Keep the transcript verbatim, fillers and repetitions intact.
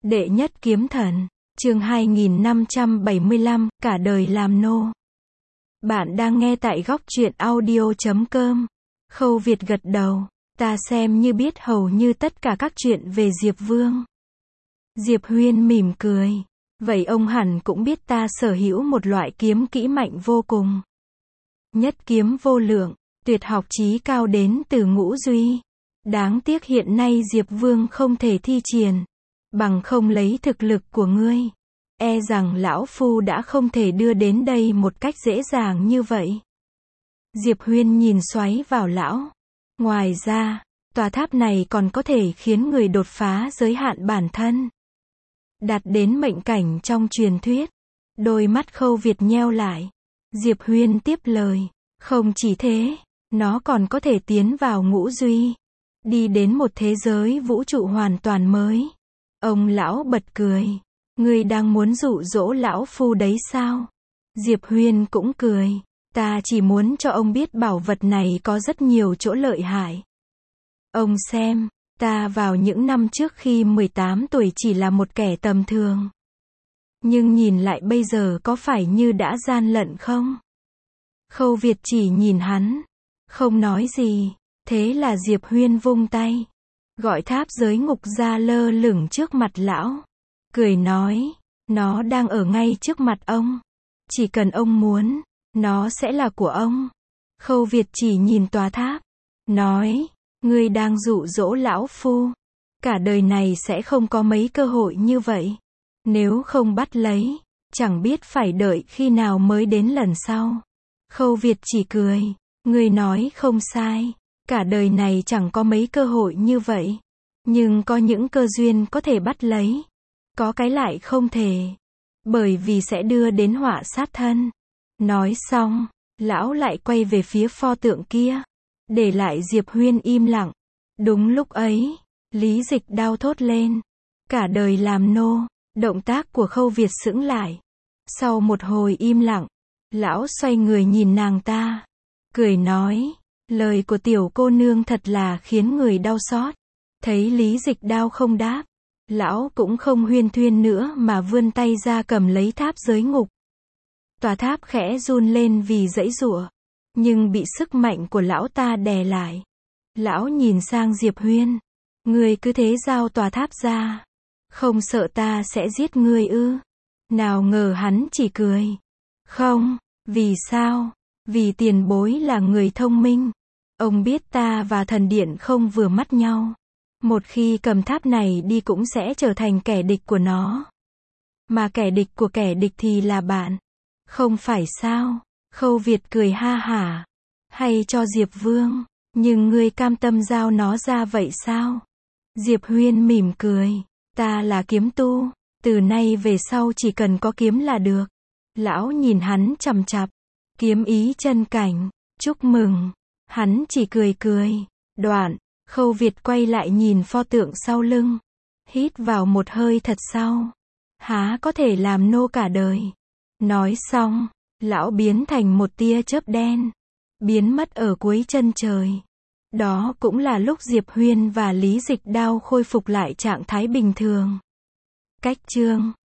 Đệ nhất kiếm thần, chương hai nghìn năm trăm bảy mươi lăm, cả đời làm nô. Bạn đang nghe tại góc truyện audio chấm com. Khâu Việt gật đầu, ta xem như biết hầu như tất cả các chuyện về Diệp Vương. Diệp Huyên mỉm cười, vậy ông hẳn cũng biết ta sở hữu một loại kiếm kỹ mạnh vô cùng. Nhất kiếm vô lượng, tuyệt học chí cao đến từ ngũ duy. Đáng tiếc hiện nay Diệp Vương không thể thi triển. Bằng không lấy thực lực của ngươi, e rằng lão phu đã không thể đưa đến đây một cách dễ dàng như vậy. Diệp Huyên nhìn xoáy vào lão. Ngoài ra, tòa tháp này còn có thể khiến người đột phá giới hạn bản thân, đạt đến mệnh cảnh trong truyền thuyết. Đôi mắt Khâu Việt nheo lại. Diệp Huyên tiếp lời, không chỉ thế, nó còn có thể tiến vào ngũ duy, đi đến một thế giới vũ trụ hoàn toàn mới. Ông lão bật cười, ngươi đang muốn dụ dỗ lão phu đấy sao? Diệp Huyên cũng cười, ta chỉ muốn cho ông biết bảo vật này có rất nhiều chỗ lợi hại. Ông xem, ta vào những năm trước khi mười tám tuổi chỉ là một kẻ tầm thường. Nhưng nhìn lại bây giờ có phải như đã gian lận không? Khâu Việt chỉ nhìn hắn, không nói gì. Thế là Diệp Huyên vung tay, gọi tháp giới ngục ra lơ lửng trước mặt lão. Cười nói, nó đang ở ngay trước mặt ông. Chỉ cần ông muốn, nó sẽ là của ông. Khâu Việt chỉ nhìn tòa tháp, nói, ngươi đang dụ dỗ lão phu. Cả đời này sẽ không có mấy cơ hội như vậy. Nếu không bắt lấy, chẳng biết phải đợi khi nào mới đến lần sau. Khâu Việt chỉ cười, ngươi nói không sai. Cả đời này chẳng có mấy cơ hội như vậy. Nhưng có những cơ duyên có thể bắt lấy. Có cái lại không thể. Bởi vì sẽ đưa đến họa sát thân. Nói xong, lão lại quay về phía pho tượng kia. Để lại Diệp Huyên im lặng. Đúng lúc ấy, Lý Dịch đau thốt lên. Cả đời làm nô. Động tác của Khâu Việt sững lại. Sau một hồi im lặng, lão xoay người nhìn nàng ta. Cười nói, lời của tiểu cô nương thật là khiến người đau xót. Thấy Lý Dịch đau không đáp, lão cũng không huyên thuyên nữa mà vươn tay ra cầm lấy tháp giới ngục. Tòa tháp khẽ run lên vì giãy giụa, nhưng bị sức mạnh của lão ta đè lại. Lão nhìn sang Diệp Huyên, ngươi cứ thế giao tòa tháp ra, không sợ ta sẽ giết ngươi ư? Nào ngờ hắn chỉ cười. Không, vì sao? Vì tiền bối là người thông minh. Ông biết ta và thần điện không vừa mắt nhau. Một khi cầm tháp này đi cũng sẽ trở thành kẻ địch của nó. Mà kẻ địch của kẻ địch thì là bạn. Không phải sao? Khâu Việt cười ha hả. Hay cho Diệp Vương. Nhưng ngươi cam tâm giao nó ra vậy sao? Diệp Huyên mỉm cười. Ta là kiếm tu. Từ nay về sau chỉ cần có kiếm là được. Lão nhìn hắn chằm chằm. Kiếm ý chân cảnh. Chúc mừng. Hắn chỉ cười cười. Đoạn, Khâu Việt quay lại nhìn pho tượng sau lưng. Hít vào một hơi thật sâu. Há có thể làm nô cả đời. Nói xong, lão biến thành một tia chớp đen. Biến mất ở cuối chân trời. Đó cũng là lúc Diệp Huyên và Lý Dịch Đao khôi phục lại trạng thái bình thường. Cách chương